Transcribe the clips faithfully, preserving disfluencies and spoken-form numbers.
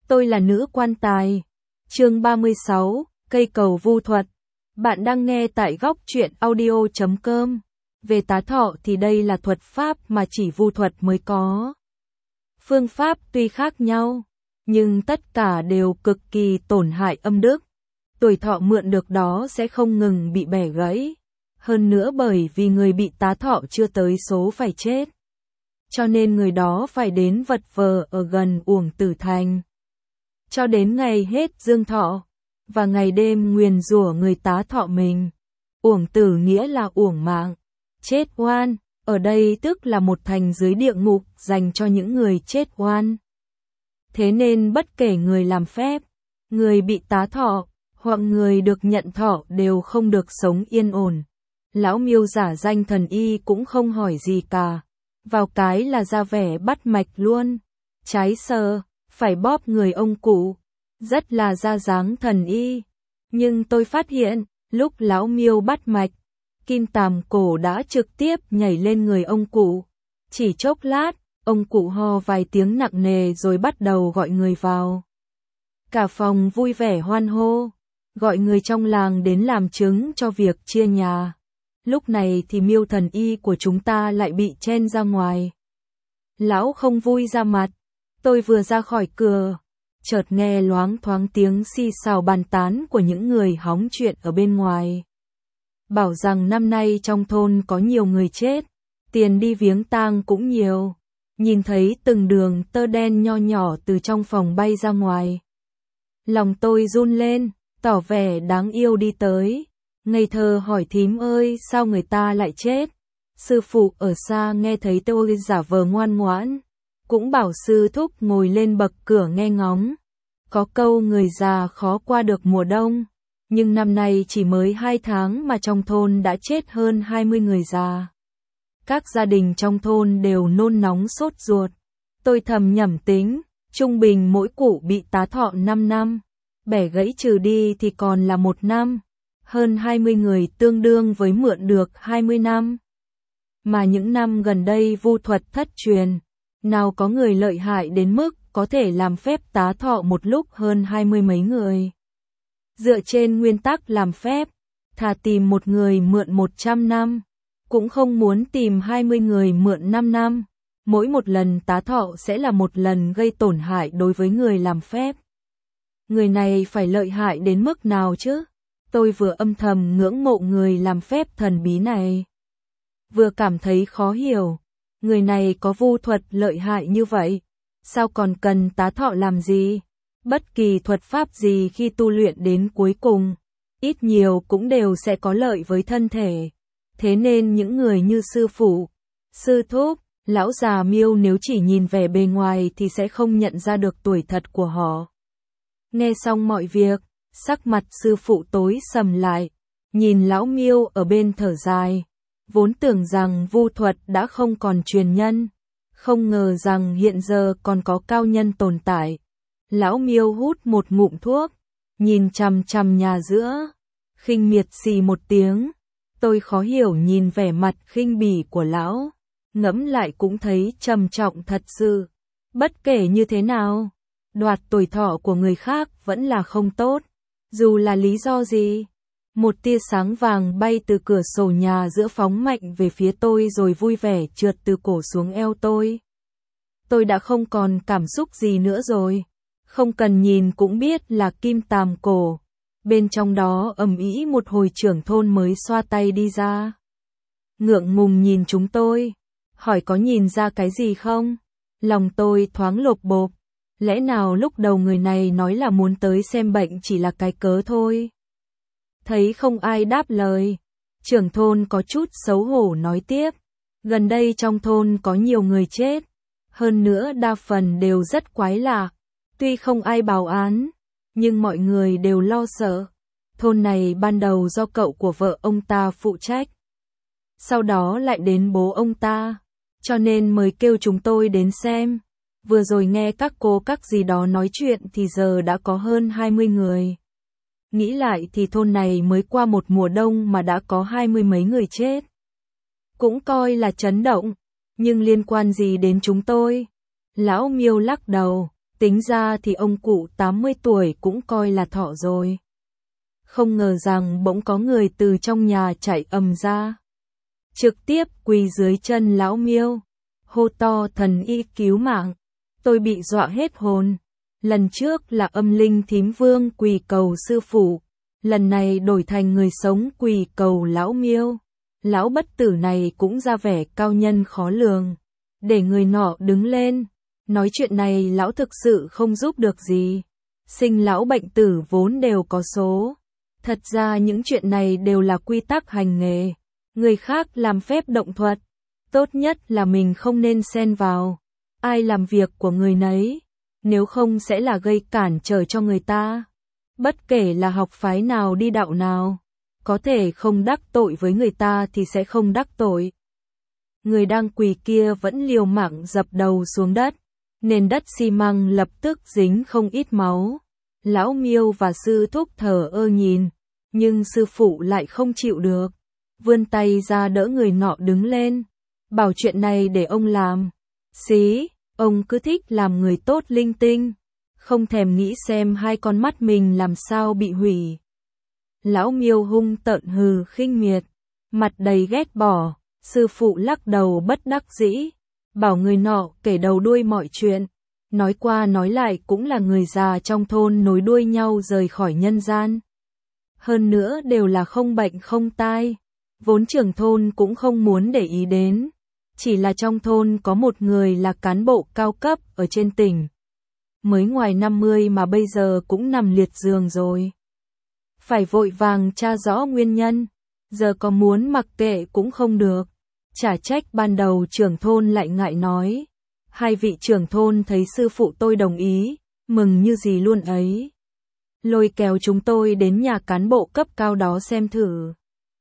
Tôi là nữ quan tài. Chương ba mươi sáu, cây cầu vu thuật. Bạn đang nghe tại góc truyện audio chấm com. Về tá thọ thì đây là thuật pháp mà chỉ vu thuật mới có. Phương pháp tuy khác nhau, nhưng tất cả đều cực kỳ tổn hại âm đức. Tuổi thọ mượn được đó sẽ không ngừng bị bẻ gãy. Hơn nữa bởi vì người bị tá thọ chưa tới số phải chết, cho nên người đó phải đến vật vờ ở gần uổng tử thành, cho đến ngày hết dương thọ, và ngày đêm nguyền rủa người tá thọ mình. Uổng tử nghĩa là uổng mạng, chết oan, ở đây tức là một thành dưới địa ngục dành cho những người chết oan. Thế nên bất kể người làm phép, người bị tá thọ, hoặc người được nhận thọ đều không được sống yên ổn. Lão Miêu giả danh thần y cũng không hỏi gì cả, vào cái là ra vẻ bắt mạch luôn. Trái sờ, phải bóp người ông cụ, rất là ra dáng thần y. Nhưng tôi phát hiện, lúc lão Miêu bắt mạch, kim tàm cổ đã trực tiếp nhảy lên người ông cụ. Chỉ chốc lát, ông cụ ho vài tiếng nặng nề rồi bắt đầu gọi người vào. Cả phòng vui vẻ hoan hô, gọi người trong làng đến làm chứng cho việc chia nhà. Lúc này thì Miêu thần y của chúng ta lại bị chen ra ngoài. Lão không vui ra mặt. Tôi vừa ra khỏi cửa, chợt nghe loáng thoáng tiếng xì xào bàn tán của những người hóng chuyện ở bên ngoài. Bảo rằng năm nay trong thôn có nhiều người chết, tiền đi viếng tang cũng nhiều. Nhìn thấy từng đường tơ đen nho nhỏ từ trong phòng bay ra ngoài, lòng tôi run lên, tỏ vẻ đáng yêu đi tới. Ngây thơ hỏi thím ơi, sao người ta lại chết? Sư phụ ở xa nghe thấy tôi giả vờ ngoan ngoãn, cũng bảo sư thúc ngồi lên bậc cửa nghe ngóng. Có câu người già khó qua được mùa đông, nhưng năm nay chỉ mới hai tháng mà trong thôn đã chết hơn hai mươi người già. Các gia đình trong thôn đều nôn nóng sốt ruột. Tôi thầm nhẩm tính, trung bình mỗi cụ bị tá thọ năm năm, bẻ gãy trừ đi thì còn là một năm. Hơn hai mươi người tương đương với mượn được hai mươi năm. Mà những năm gần đây vu thuật thất truyền, nào có người lợi hại đến mức có thể làm phép tá thọ một lúc hơn hai mươi mấy người. Dựa trên nguyên tắc làm phép, thà tìm một người mượn một trăm năm, cũng không muốn tìm hai mươi người mượn năm năm. Mỗi một lần tá thọ sẽ là một lần gây tổn hại đối với người làm phép. Người này phải lợi hại đến mức nào chứ? Tôi vừa âm thầm ngưỡng mộ người làm phép thần bí này, vừa cảm thấy khó hiểu. Người này có vu thuật lợi hại như vậy, sao còn cần tá thọ làm gì? Bất kỳ thuật pháp gì khi tu luyện đến cuối cùng, ít nhiều cũng đều sẽ có lợi với thân thể. Thế nên những người như sư phụ, sư thúc, lão già Miêu nếu chỉ nhìn vẻ bề ngoài thì sẽ không nhận ra được tuổi thật của họ. Nghe xong mọi việc, sắc mặt sư phụ tối sầm lại, nhìn lão Miêu ở bên thở dài. Vốn tưởng rằng vu thuật đã không còn truyền nhân, không ngờ rằng hiện giờ còn có cao nhân tồn tại. Lão Miêu hút một ngụm thuốc, nhìn chằm chằm nhà giữa, khinh miệt xì một tiếng. Tôi khó hiểu nhìn vẻ mặt khinh bỉ của lão, ngẫm lại cũng thấy trầm trọng thật sự. Bất kể như thế nào, đoạt tuổi thọ của người khác vẫn là không tốt. Dù là lý do gì, một tia sáng vàng bay từ cửa sổ nhà giữa phóng mạnh về phía tôi rồi vui vẻ trượt từ cổ xuống eo tôi. Tôi đã không còn cảm xúc gì nữa rồi, không cần nhìn cũng biết là kim tàm cổ. Bên trong đó ầm ĩ một hồi trưởng thôn mới xoa tay đi ra. Ngượng ngùng nhìn chúng tôi, hỏi có nhìn ra cái gì không? Lòng tôi thoáng lột bột. Lẽ nào lúc đầu người này nói là muốn tới xem bệnh chỉ là cái cớ thôi? Thấy không ai đáp lời, trưởng thôn có chút xấu hổ nói tiếp. Gần đây trong thôn có nhiều người chết, hơn nữa đa phần đều rất quái lạ. Tuy không ai báo án, nhưng mọi người đều lo sợ. Thôn này ban đầu do cậu của vợ ông ta phụ trách, sau đó lại đến bố ông ta, cho nên mới kêu chúng tôi đến xem. Vừa rồi nghe các cô các gì đó nói chuyện thì giờ đã có hơn hai mươi người. Nghĩ lại thì thôn này mới qua một mùa đông mà đã có hai mươi mấy người chết. Cũng coi là chấn động, nhưng liên quan gì đến chúng tôi? Lão Miêu lắc đầu, Tính ra thì ông cụ tám mươi tuổi cũng coi là thọ rồi. Không ngờ rằng bỗng có người từ trong nhà chạy ầm ra. Trực tiếp quỳ dưới chân lão Miêu, hô to thần y cứu mạng. Tôi bị dọa hết hồn. Lần trước là âm linh thím vương quỳ cầu sư phụ, lần này đổi thành người sống quỳ cầu lão Miêu. Lão bất tử này cũng ra vẻ cao nhân khó lường. Để người nọ đứng lên. Nói chuyện này lão thực sự không giúp được gì. Sinh lão bệnh tử vốn đều có số. Thật ra những chuyện này đều là quy tắc hành nghề. Người khác làm phép động thuật, tốt nhất là mình không nên xen vào. Ai làm việc của người nấy, nếu không sẽ là gây cản trở cho người ta. Bất kể là học phái nào đi đạo nào, có thể không đắc tội với người ta thì sẽ không đắc tội. Người đang quỳ kia vẫn liều mạng dập đầu xuống đất, nền đất xi măng lập tức dính không ít máu. Lão Miêu và sư thúc thờ ơ nhìn, nhưng sư phụ lại không chịu được, vươn tay ra đỡ người nọ đứng lên, bảo chuyện này để ông làm. Xí, ông cứ thích làm người tốt linh tinh, không thèm nghĩ xem hai con mắt mình làm sao bị hủy. Lão Miêu hung tợn hừ khinh miệt, mặt đầy ghét bỏ. Sư phụ lắc đầu bất đắc dĩ, bảo người nọ kể đầu đuôi mọi chuyện. Nói qua nói lại cũng là người già trong thôn nối đuôi nhau rời khỏi nhân gian. Hơn nữa đều là không bệnh không tai. Vốn trưởng thôn cũng không muốn để ý đến. Chỉ là trong thôn có một người là cán bộ cao cấp ở trên tỉnh. Mới ngoài năm mươi mà bây giờ cũng nằm liệt giường rồi. Phải vội vàng tra rõ nguyên nhân. Giờ có muốn mặc kệ cũng không được. Chả trách ban đầu trưởng thôn lại ngại nói. Hai vị trưởng thôn thấy sư phụ tôi đồng ý, mừng như gì luôn ấy. Lôi kéo chúng tôi đến nhà cán bộ cấp cao đó xem thử.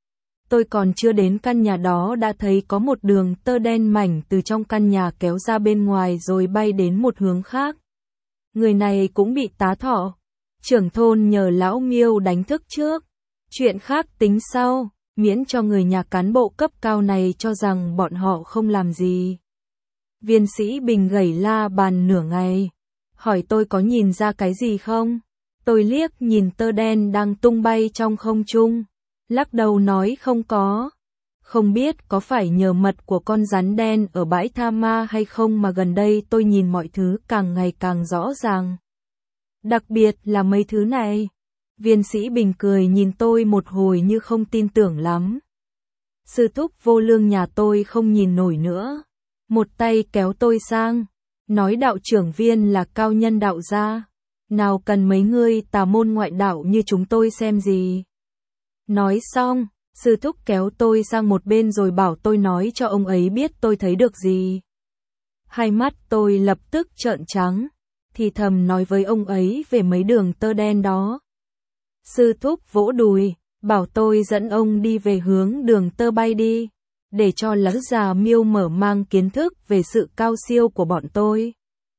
Tôi còn chưa đến căn nhà đó đã thấy có một đường tơ đen mảnh từ trong căn nhà kéo ra bên ngoài rồi bay đến một hướng khác. Người này cũng bị tá thọ. Trưởng thôn nhờ lão Miêu đánh thức trước. Chuyện khác tính sau, miễn cho người nhà cán bộ cấp cao này cho rằng bọn họ không làm gì. Viên sĩ Bình gẩy la bàn nửa ngày, hỏi tôi có nhìn ra cái gì không? Tôi liếc nhìn tơ đen đang tung bay trong không trung, lắc đầu nói không có. Không biết có phải nhờ mật của con rắn đen ở bãi Tha Ma hay không mà gần đây tôi nhìn mọi thứ càng ngày càng rõ ràng. Đặc biệt là mấy thứ này. Viên sĩ Bình cười nhìn tôi một hồi như không tin tưởng lắm. Sư thúc Vô Lương nhà tôi không nhìn nổi nữa. Một tay kéo tôi sang, nói đạo trưởng Viên là cao nhân đạo gia. Nào cần mấy ngươi tà môn ngoại đạo như chúng tôi xem gì. Nói xong, sư thúc kéo tôi sang một bên rồi bảo tôi nói cho ông ấy biết tôi thấy được gì. Hai mắt tôi lập tức trợn trắng, thì thầm nói với ông ấy về mấy đường tơ đen đó. Sư thúc vỗ đùi, bảo tôi dẫn ông đi về hướng đường tơ bay đi, để cho lão già Miêu mở mang kiến thức về sự cao siêu của bọn tôi.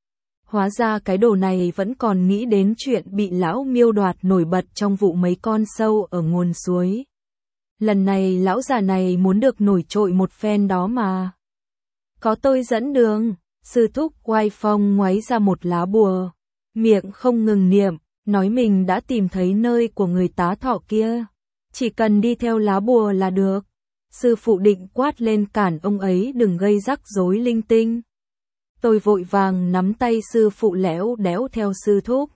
Hóa ra cái đồ này vẫn còn nghĩ đến chuyện bị lão Miêu đoạt nổi bật trong vụ mấy con sâu ở nguồn suối. Lần này lão già này muốn được nổi trội một phen đó mà. Có tôi dẫn đường, sư thúc oai phong ngoáy ra một lá bùa, miệng không ngừng niệm, nói mình đã tìm thấy nơi của người tá thọ kia. Chỉ cần đi theo lá bùa là được. Sư phụ định quát lên cản ông ấy đừng gây rắc rối linh tinh. Tôi vội vàng nắm tay sư phụ lẽo đẽo theo sư thúc.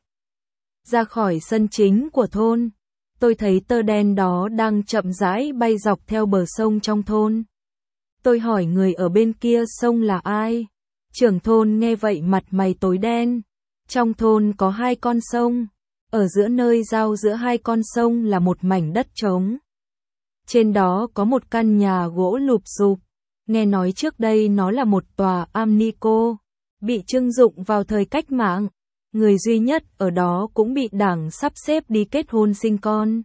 Ra khỏi sân chính của thôn, tôi thấy tơ đen đó đang chậm rãi bay dọc theo bờ sông trong thôn. Tôi hỏi người ở bên kia sông là ai. Trưởng thôn nghe vậy mặt mày tối đen. Trong thôn có hai con sông. Ở giữa nơi giao giữa hai con sông là một mảnh đất trống. Trên đó có một căn nhà gỗ lụp xụp. Nghe nói trước đây nó là một tòa am ni cô, bị trưng dụng vào thời cách mạng. Người duy nhất ở đó cũng bị đảng sắp xếp đi kết hôn sinh con.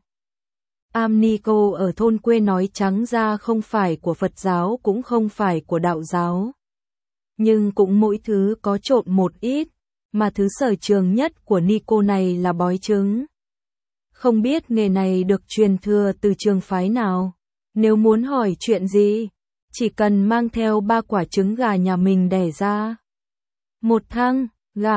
Am ni cô ở thôn quê nói trắng ra không phải của Phật giáo cũng không phải của đạo giáo. Nhưng cũng mỗi thứ có trộn một ít, mà thứ sở trường nhất của ni cô này là bói trứng. Không biết nghề này được truyền thừa từ trường phái nào. Nếu muốn hỏi chuyện gì, chỉ cần mang theo ba quả trứng gà nhà mình đẻ ra. Một thăng, gạo,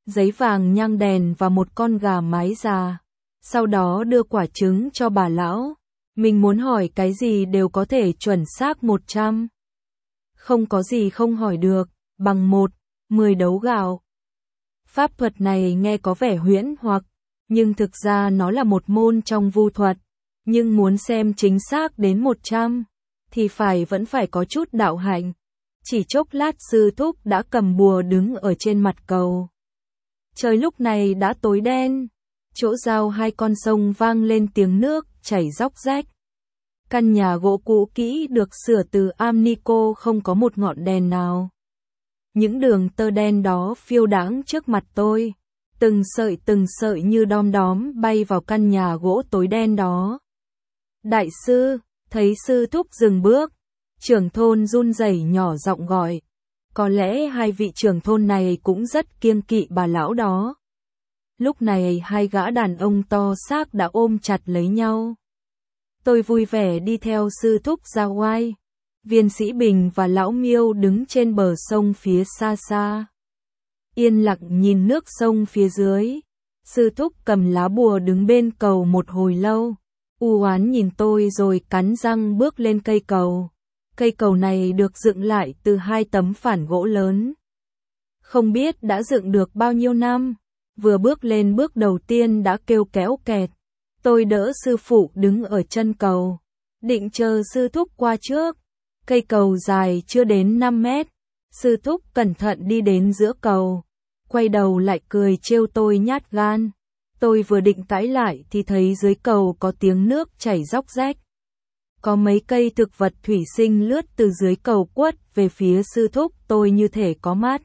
giấy vàng nhang đèn và một con gà mái già. Sau đó đưa quả trứng cho bà lão. Mình muốn hỏi cái gì đều có thể chuẩn xác một trăm. Không có gì không hỏi được, bằng một, mười đấu gạo. Pháp thuật này nghe có vẻ huyễn hoặc, nhưng thực ra nó là một môn trong vu thuật. Nhưng muốn xem chính xác đến một trăm, thì phải vẫn phải có chút đạo hạnh. Chỉ chốc lát sư thúc đã cầm bùa đứng ở trên mặt cầu. Trời lúc này đã tối đen. Chỗ giao hai con sông vang lên tiếng nước chảy róc rách. Căn nhà gỗ cũ kỹ được sửa từ am ni cô không có một ngọn đèn nào. Những đường tơ đen đó phiêu đãng trước mặt tôi. Từng sợi từng sợi như đom đóm bay vào căn nhà gỗ tối đen đó. Đại sư, thấy sư thúc dừng bước. Trưởng thôn run rẩy nhỏ giọng gọi. Có lẽ hai vị trưởng thôn này cũng rất kiêng kỵ bà lão đó. Lúc này hai gã đàn ông to xác đã ôm chặt lấy nhau. Tôi vui vẻ đi theo sư thúc ra ngoài. Viên Sĩ Bình và lão Miêu đứng trên bờ sông phía xa xa. Yên lặng nhìn nước sông phía dưới. Sư thúc cầm lá bùa đứng bên cầu một hồi lâu. U oán nhìn tôi rồi cắn răng bước lên cây cầu. Cây cầu này được dựng lại từ hai tấm phản gỗ lớn. Không biết đã dựng được bao nhiêu năm. Vừa bước lên bước đầu tiên đã kêu kéo kẹt. Tôi đỡ sư phụ đứng ở chân cầu. Định chờ sư thúc qua trước. Cây cầu dài chưa đến năm mét. Sư thúc cẩn thận đi đến giữa cầu. Quay đầu lại cười trêu tôi nhát gan. Tôi vừa định cãi lại thì thấy dưới cầu có tiếng nước chảy róc rách. Có mấy cây thực vật thủy sinh lướt từ dưới cầu quất về phía sư thúc, tôi như thể có mắt.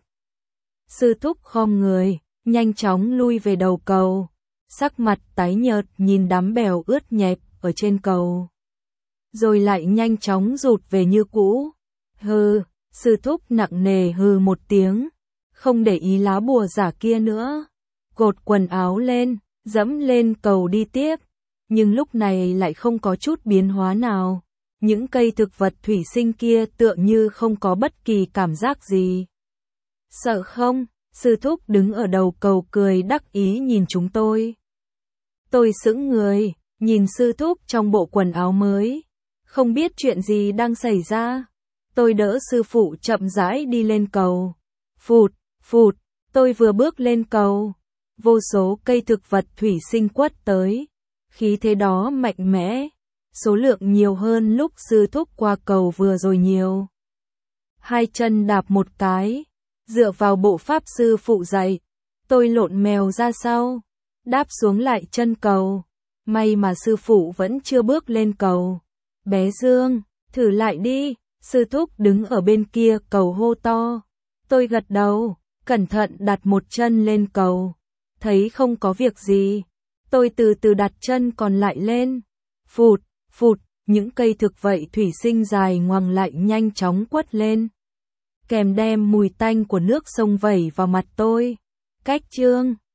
Sư thúc khom người, nhanh chóng lui về đầu cầu. Sắc mặt tái nhợt nhìn đám bèo ướt nhẹp ở trên cầu. Rồi lại nhanh chóng rụt về như cũ. Hừ, sư thúc nặng nề hừ một tiếng. Không để ý lá bùa giả kia nữa. Cột quần áo lên, dẫm lên cầu đi tiếp. Nhưng lúc này lại không có chút biến hóa nào. Những cây thực vật thủy sinh kia tựa như không có bất kỳ cảm giác gì. Sợ không? Sư thúc đứng ở đầu cầu cười đắc ý nhìn chúng tôi. Tôi sững người, nhìn sư thúc trong bộ quần áo mới. Không biết chuyện gì đang xảy ra. Tôi đỡ sư phụ chậm rãi đi lên cầu. Phụt, phụt, tôi vừa bước lên cầu. Vô số cây thực vật thủy sinh quất tới. Khí thế đó mạnh mẽ. Số lượng nhiều hơn lúc sư thúc qua cầu vừa rồi nhiều. Hai chân đạp một cái. Dựa vào bộ pháp sư phụ dạy. Tôi lộn mèo ra sau. Đáp xuống lại chân cầu. May mà sư phụ vẫn chưa bước lên cầu. Bé Dương, thử lại đi. Sư thúc đứng ở bên kia cầu hô to. Tôi gật đầu, cẩn thận đặt một chân lên cầu. Thấy không có việc gì. Tôi từ từ đặt chân còn lại lên. Phụt, phụt, những cây thực vậy thủy sinh dài ngoằng lại nhanh chóng quất lên. Kèm đem mùi tanh của nước sông vẩy vào mặt tôi. Cách chương